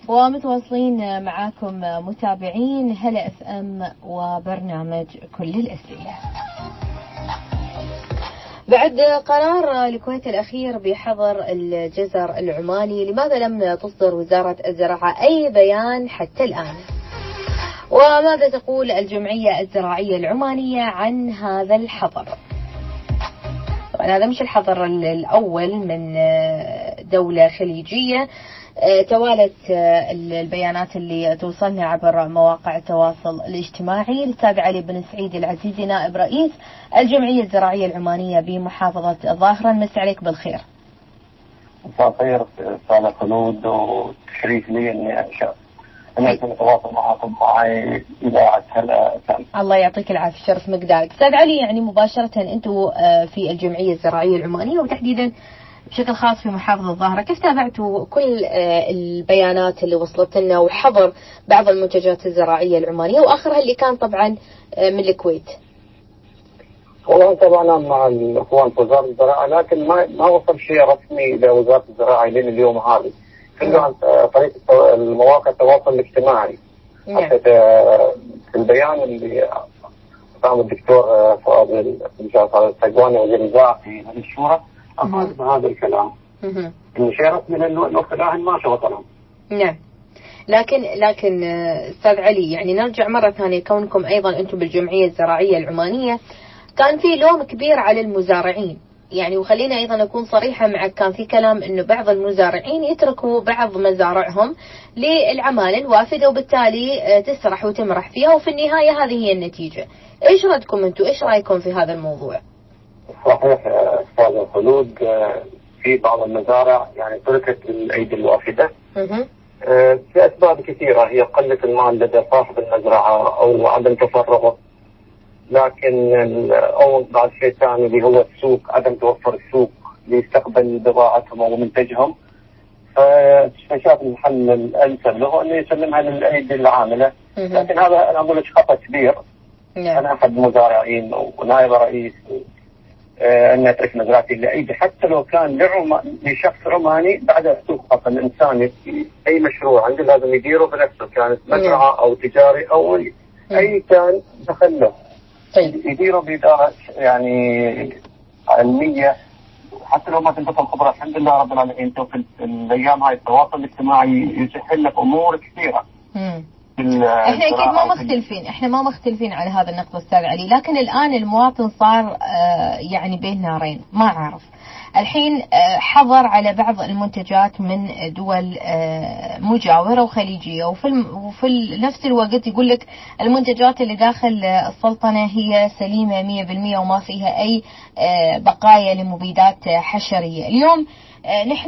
ومتواصلين معاكم متابعين هلا اف ام وبرنامج كل الأسئلة. بعد قرار الكويت الأخير بحظر الجزر العماني، لماذا لم تصدر وزارة الزراعة أي بيان حتى الآن؟ وماذا تقول الجمعية الزراعية العمانية عن هذا الحظر؟ طبعا هذا مش الحظر الأول من دولة خليجية. توالت البيانات اللي توصلنا عبر مواقع التواصل الاجتماعي. الأستاذ علي بن سعيد العزيزي نائب رئيس الجمعية الزراعية العمانية بمحافظة الظاهرة، نمسي عليك بالخير. مساء الخير استاذ خلود، وتشريف لي اني اتواصل معكم معي اذاعه هلا. الله يعطيك العافيه، شرف مقدارك. استاذ علي، يعني مباشره انتم في الجمعيه الزراعيه العمانيه وتحديدا بشكل خاص في محافظة الظاهرة، كيف تابعتوا كل البيانات اللي وصلت لنا وحظر بعض المنتجات الزراعية العمانية وآخرها اللي كان طبعا من الكويت؟ والله طبعا مع الأخوان في وزارة الزراعة، لكن ما وصل شيء رسمي إلى وزارة الزراعة لين اليوم هذه، كله عن طريق المواقع التواصل الاجتماعي. حتى في البيان اللي قام الدكتور فاضل السجواني وزير الزراعة في هذه الشورى أفاد بهذا الكلام. شيء رسمي لأنه الآن ما شغلهم. نعم. لكن أستاذ علي، يعني نرجع مرة ثانية، كونكم أيضا أنتم بالجمعية الزراعية العمانية كان في لوم كبير على المزارعين، يعني وخلينا أيضا أكون صريحة معك، كان في كلام أنه بعض المزارعين يتركوا بعض مزارعهم للعمالة الوافدة وبالتالي تسرح وتمرح فيها، وفي النهاية هذه هي النتيجة. إيش ردكم أنتم؟ إيش رأيكم في هذا الموضوع؟ صحيح أستاذ خلود، في بعض المزارع يعني تركت للأيدي الوافدة في أسباب كثيرة، هي قلة المال لدى صاحب المزرعة أو عدم تفرغه، لكن أو بعد شيء ثاني اللي هو السوق، عدم توفر السوق ليستقبل بضاعتهم أو منتجهم، فشاف الحل الأنسب له أنه يسلمها للأيدي العاملة. لكن هذا أنا أقول لك خطأ كبير. أنا أحد المزارعين ونائب رئيس أن أترك مزرعتي لأيدي، حتى لو كان لشخص عماني بعد السوق. أصلا الإنسان أي مشروع عنده لازم يديره بنفسه، كانت مزرعة أو تجاري أو أي كان دخله يديره بإدارة يعني علمية، حتى لو ما تنتفع الخبرة. الحمد لله رب العالمين في الأيام هاي التواصل الاجتماعي يسهل لك أمور كثيرة. احنا اكيد ما مختلفين على هذا النقطة استاذ علي، لكن الان المواطن صار يعني بين نارين، ما عارف. الحين حظر على بعض المنتجات من دول مجاورة وخليجية، وفي نفس الوقت يقول لك المنتجات اللي داخل السلطنة هي سليمة 100% وما فيها أي بقايا لمبيدات حشرية. اليوم نحن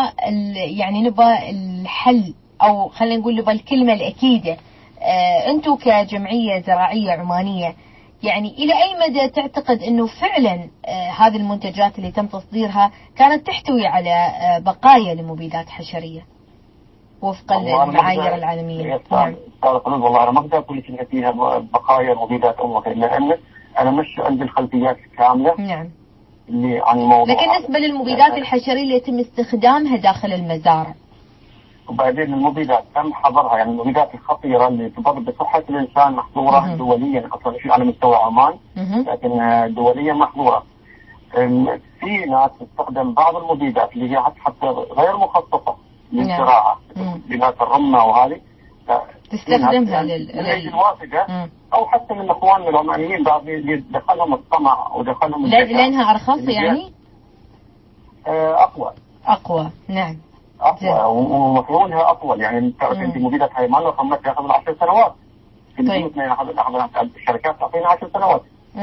نبى الحل، أو خلينا نقول نبى الكلمة الأكيدة. أنتم كجمعية زراعية عمانية، يعني إلى أي مدى تعتقد أنه فعلا هذه المنتجات اللي تم تصديرها كانت تحتوي على بقايا لمبيدات حشرية وفقا للمعايير العالمية؟ والله أنا ما أقدر أقول لك إن فيها بقايا مبيدات أو غير، لأن أنا مش عندي الخلفيات كاملة. نعم. اللي عن الموضوع. لكن بالنسبة للمبيدات الحشرية اللي يتم استخدامها داخل المزارع، وبعدين المبيدات تم حظرها، يعني المبيدات الخطيرة اللي تضر بصحة الإنسان محظورة دوليا، أصلا شيء على مستوى عمان، لكن دوليا محظورة. في ناس تستخدم بعض المبيدات اللي هي حتى غير مخصصة للزراعة، بنات الرمة وهذه تستخدمها للوافدة، أو حتى من إخواننا العمانيين بعض دخلهم الطمع ودخلهم لأنها أرخص يعني أقوى. نعم. أقوى ومفعولها أطول، يعني تعرف أنت مبيدات هاي ما لو خمتها يأخذ 10 سنوات. في بيوتنا يأخذ الشركات تعطينا 10 سنوات.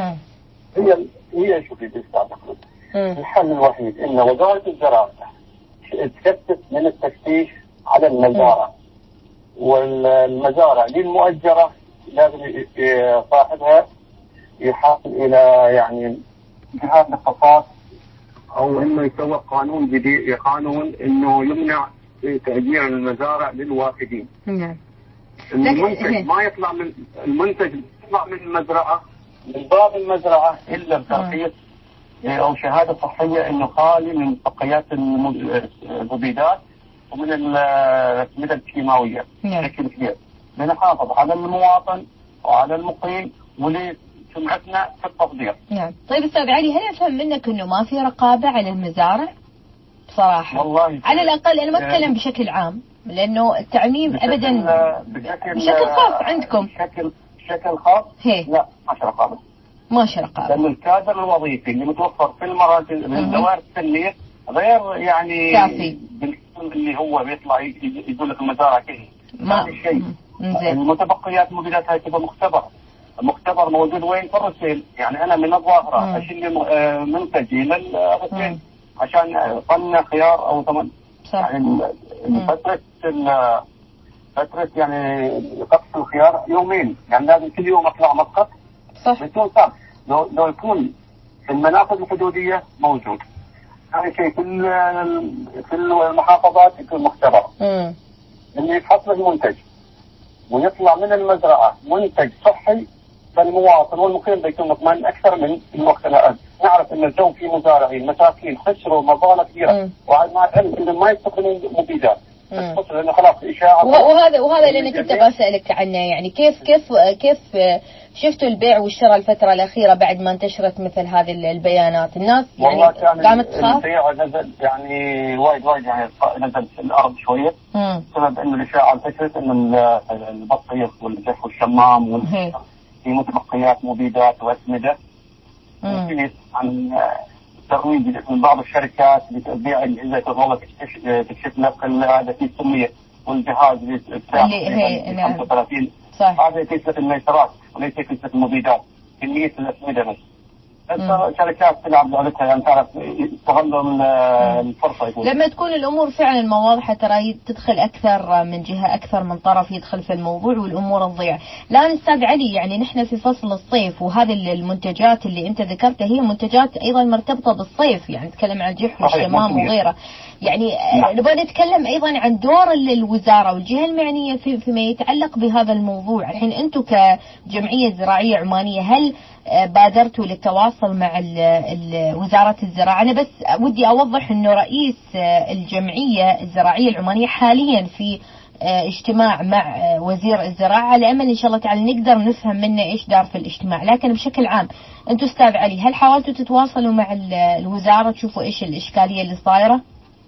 هي شوفي بيستعمل الحل الوحيد إن وزارة الزراعة تكثف من التفتيش على المزارع، والمزارع للمؤجرة لازم صاحبها يحاول إلى يعني جهات اختصاص، أو إنه يسوي قانون جديد، قانون إنه يمنع تأجير المزارع للوافدين. نعم. المنتج ما يطلع من المزرعة، من باب المزرعة، إلا بترخيص أو شهادة صحية إنه خالي من بقايات المبيدات ومن الأسمدة الكيماوية بشكل كبير، لنحافظ على المواطن وعلى المقيم ولسمعتنا في التصدير. نعم. طيب أستاذ علي، هل أفهم منك إنه ما في رقابة على المزارع؟ بصراحة والله على الأقل أنا ما أتكلم بشكل عام، لأنه التعميم أبدا بشكل خاص عندكم. بشكل خاص لا، ما في رقابة. ما في رقابة، لأن الكادر الوظيفي اللي متوفر في المراكز الدوائر السنية غير يعني كافي، اللي هو بيطلع يقول لك المزارع كذا ما في شيء. المتبقيات مبيدات هاي تبقى مختبر موجود وين؟ في الرسيل. يعني أنا من الظاهرة أشيل منتج إلى الرسيل عشان طن خيار أو ثمن. يعني فترة يعني قطف الخيار يومين، يعني لازم كل يوم أطلع مسقط. صح. بيكون صعب لو يكون في المنافذ الحدودية موجود. ثاني شيء في المحافظات يكون مختبر. اللي يتحط له منتج ويطلع من المزرعة منتج صحي، فالمواطن والمقيم بيكون مطمئن أكثر من الوقت الآن. نعرف أن الجو في مزارعين مساكين خسروا مظالة كبيرة ومع العلم أنهم ما يستخدمون مبيدات. لأنه خلاص إشاعة. وهذا اللي أنا كنت بسألك عنه، يعني كيف شفتوا البيع والشراء الفترة الأخيرة بعد ما انتشرت مثل هذه البيانات؟ الناس يعني قامت تخاف. البيع نزل يعني وايد يعني نزل في الأرض شوية بسبب إنه الإشاعة انتشرت إنه البطيخ والجف والشمام في متبقيات مبيدات وأسمدة. عن ترويج من بعض الشركات بتبيع الأجهزة تظل تكشف لك هذا في السمية والجهاز اللي 35. هذا كيسة الميسرات وليس كيسة المبيدات، كمية الأسمدة بس. الشركات تلعب لعبتها، يعني تعرف يستغلوا الفرصة. يقول لما تكون الأمور فعلا واضحة ترى تدخل أكثر من جهة، أكثر من طرف يدخل في الموضوع والأمور تضيع. الآن أستاذ علي، يعني نحن في فصل الصيف، وهذه المنتجات اللي أنت ذكرتها هي منتجات أيضا مرتبطة بالصيف، يعني نتكلم عن الجح والشمام وغيره. يعني نبغى نتكلم أيضا عن دور الوزارة والجهة المعنية فيما يتعلق بهذا الموضوع. الحين أنتم كجمعية زراعية عمانية هل بادرتوا للتواصل مع وزارة الزراعة؟ أنا بس ودي أوضح أنه رئيس الجمعية الزراعية العمانية حاليا في اجتماع مع وزير الزراعة، على أمل إن شاء الله تعالى نقدر نفهم منه إيش دار في الاجتماع. لكن بشكل عام أنتم أستاذ علي هل حاولتوا تتواصلوا مع الوزارة تشوفوا إيش الإشكالية اللي صايرة؟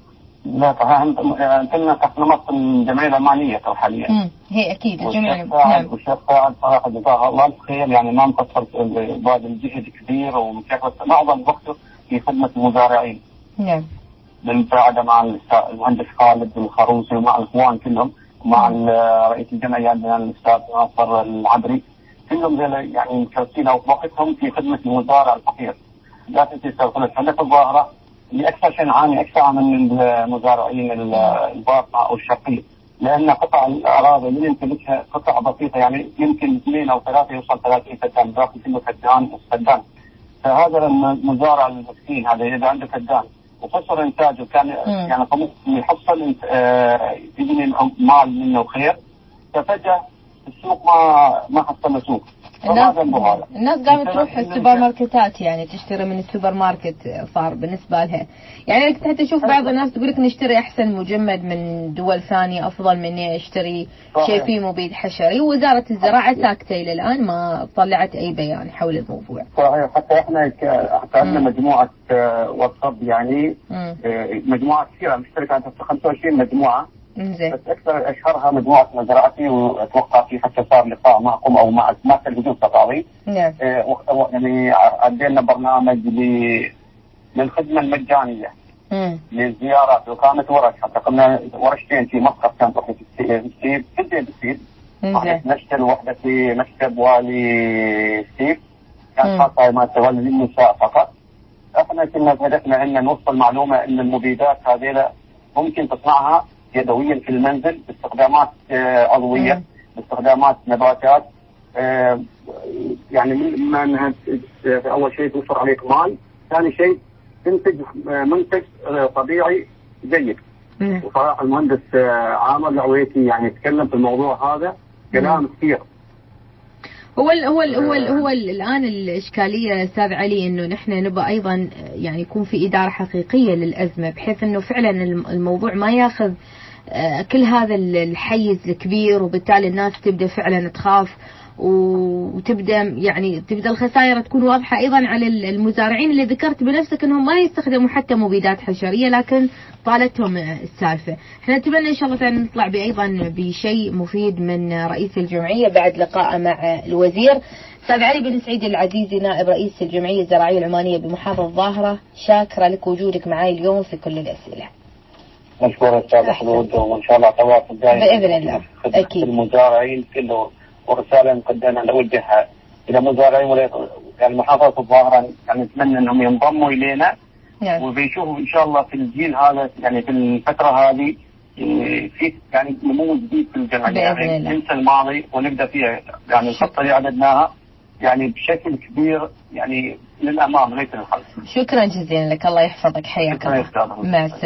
لا طبعا كنا تحت نمط الجمعية العمانية حاليا. هي أكيد الجمعية. نعم. والشيخ فاعل صراحة جزاه الله الخير، يعني ما مقصر بعد الجهد كبير ومشاركة معظم وقته في خدمة المزارعين. نعم. بالمساعدة مع المهندس خالد الخروسي ومع الإخوان كلهم ومع رئيس الجمعية عندنا الأستاذ ناصر العبري، كلهم يعني مشاركين وقتهم في خدمة المزارع الفقير. لا تنسي تقول احنا في الظاهرة اللي أكثر شيء نعاني أكثر من المزارعين الباطنة أو الشرقية، لأن قطع الأراضي اللي يمتلكها قطع بسيطة، يعني يمكن 2 أو 3 يوصل 30 فدان، باقي كله فدان. فهذا المزارع المسكين هذا إذا عنده فدان وقصر إنتاجه كان يعني طموح يحصل يجني مال منه خير، ففجأة السوق ما حصل سوق. الناس قامت تروح السوبر ماركتات، يعني تشتري من السوبر ماركت صار بالنسبة لها. يعني أنا كنت حتى أشوف بعض الناس تقول لك نشتري أحسن مجمد من دول ثانية أفضل من إني أشتري شيء فيه مبيد حشري. ووزارة الزراعة ساكتة إلى الآن ما طلعت أي بيان حول الموضوع. صحيح. حتى إحنا عندنا مجموعة واتساب، يعني مجموعة كثيرة مشتركة عندها 25 مجموعة. بس أكثر أشهرها مجموعة مزرعتي، وأتوقع في حتى صار لقاء معكم أو مع التلفزيون تطاوي. نعم. يعني عندنا برنامج للخدمة المجانية للزيارات، وكانت ورش، حتى قمنا ورشتين في مسقط كانت واحدة في السيب بالسيب، واحدة نشتل وواحدة في مكتب والي السيب، كانت خاصة ما تولي للنساء فقط. احنا كنا هدفنا ان نوصل معلومة ان المبيدات هذه ممكن تصنعها يدويا في المنزل باستخدامات عضوية، باستخدامات نباتات. يعني منها أول شيء توفر عليك مال، ثاني شيء تنتج منتج طبيعي جيد. وصراحة المهندس عامر العويتي يعني يتكلم في الموضوع هذا كلام كثير. هو الآن الإشكالية أستاذ علي إنه نحن نبغى أيضا يعني يكون في إدارة حقيقية للأزمة، بحيث إنه فعلا الموضوع ما ياخذ كل هذا الحيز الكبير، وبالتالي الناس تبدأ فعلا تخاف، وتبدأ يعني تبدأ الخسائر تكون واضحة أيضا على المزارعين اللي ذكرت بنفسك أنهم ما يستخدموا حتى مبيدات حشرية، لكن طالتهم السالفة. احنا نتمنى إن شاء الله تعالى نطلع أيضا بشيء مفيد من رئيس الجمعية بعد لقاء مع الوزير. أستاذ علي بن سعيد العزيزي نائب رئيس الجمعية الزراعية العمانية بمحافظة الظاهرة، شاكرة لك وجودك معي اليوم في كل الأسئلة. مشكور أستاذ خلود، وإن شاء الله تواصل دائما بإذن الله. أكيد. المزارعين كله، ورسالة نقدمها نوجهها إلى المزارعين يعني محافظة الظاهرة، يعني نتمنى أنهم ينضموا إلينا. نعم. وبيشوفوا إن شاء الله في الجيل هذا، يعني في الفترة هذه في يعني نمو جديد في الجمعية، يعني ننسى الماضي ونبدأ فيها، يعني الخطة اللي عددناها يعني بشكل كبير يعني للأمام ليس للخلف. شكرا جزيلا لك، الله يحفظك، حياك الله. مع السلامة.